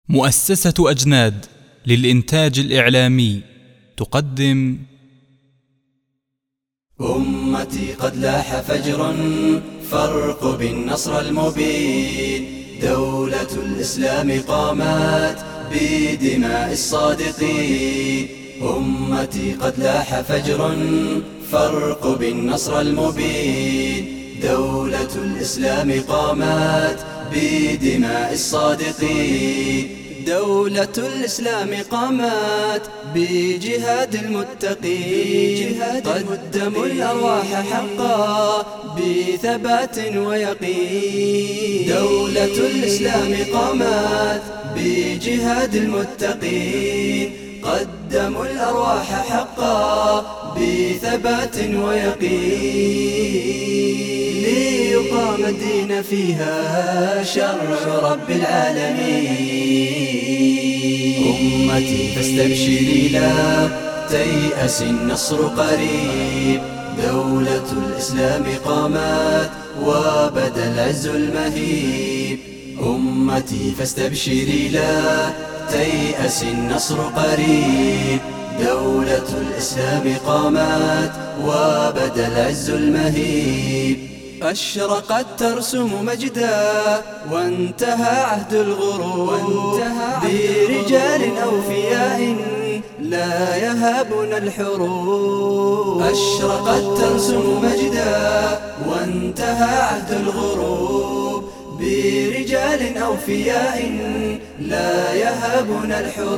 مؤسسة أجناد للإنتاج الإعلامي تقدم أمتي قد لاح فجر فارقب النصر المبين. دولة الإسلام قامت بدماء الصادقين. أمتي قد لاح فجر فارقب النصر المبين. دولة الإسلام قامت بدماء الصادقين. دولة الإسلام قامت بجهاد المتقين. قدموا الأرواح حقا بثبات ويقين. دولة الإسلام قامت بجهاد المتقين. قدموا الأرواح حقا بثبات ويقين. ليقام الدين فيها شرع رب العالمين. أمتي فاستبشري لا تيأس النصر قريب. دولة الإسلام قامت وبدا العز المهيب. أمتي فاستبشري لا تيأس النصر قريب. دولة الإسلام قامت وبدا العز المهيب. أشرقت ترسم مجدا وانتهى عهد الغرور. برجال أوفياء لا يهابون الحروب. أشرقت ترسم مجدا وانتهى عهد الغروب. برجال أوفياء لا يهابون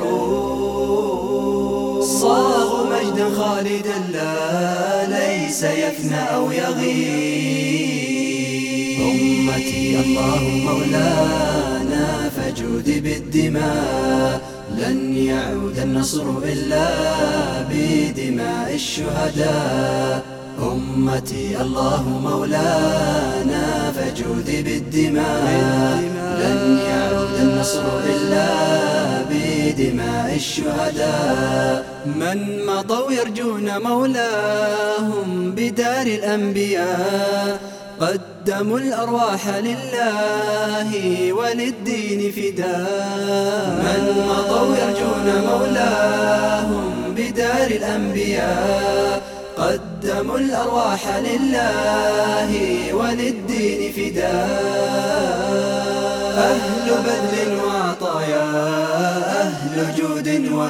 الحروب. صاغوا مجدا خالدا لا ليس يفنى أو يغيب. أمتي الله مولانا فجود بالدماء. لن يعود النصر إلا بدماء الشهداء. أمتي الله مولانا فجود بالدماء. لن يعود النصر إلا بدماء الشهداء. من مضوا يرجون مولاهم بدار الأنبياء. قدموا الأرواح لله وللدين فداء. من مضوا يرجون مولاهم بدار الأنبياء. قدموا الأرواح لله وللدين فداء. أهل بذل وعطايا أهل جود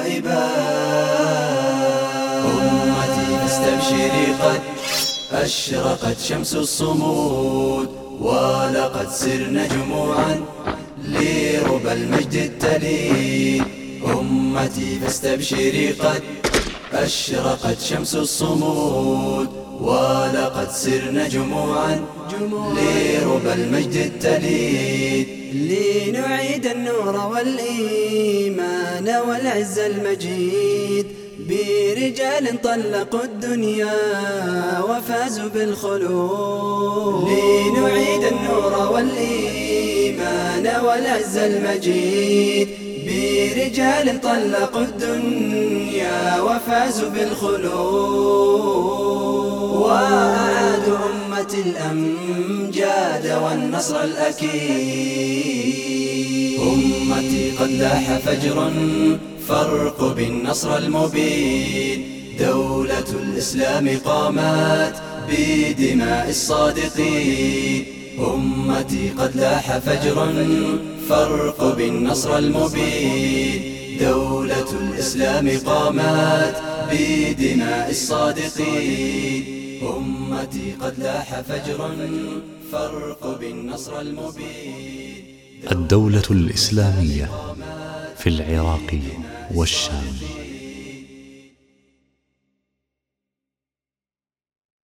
وإباء. أمتي فاستبشري قد أشرقت شمس الصمود. ولقد سرنا جموعا لربى المجد التليد. أمتي فاستبشري قد أشرقت شمس الصمود. ولقد سرنا جموعا لربى المجد التليد. لنعيد النور والإيمان والعز المجيد. برجال طلقوا الدنيا وفازوا بالخلود. لنعيد النور والإيمان والعز المجيد. برجال طلقوا الدنيا وفازوا بالخلود. وأعادوا أمة الأمجاد والنصر الأكيد. أمتي قد لاح فجر فارقب النصر المبين. دولة الإسلام قامت بدماء الصادقين. أمتي قد لاح فجر فارقب النصر المبين. دولة الإسلام قامت بدماء الصادقين. أمتي قد لاح فجر فارقب النصر المبين. الدولة الإسلامية في العراق والشام.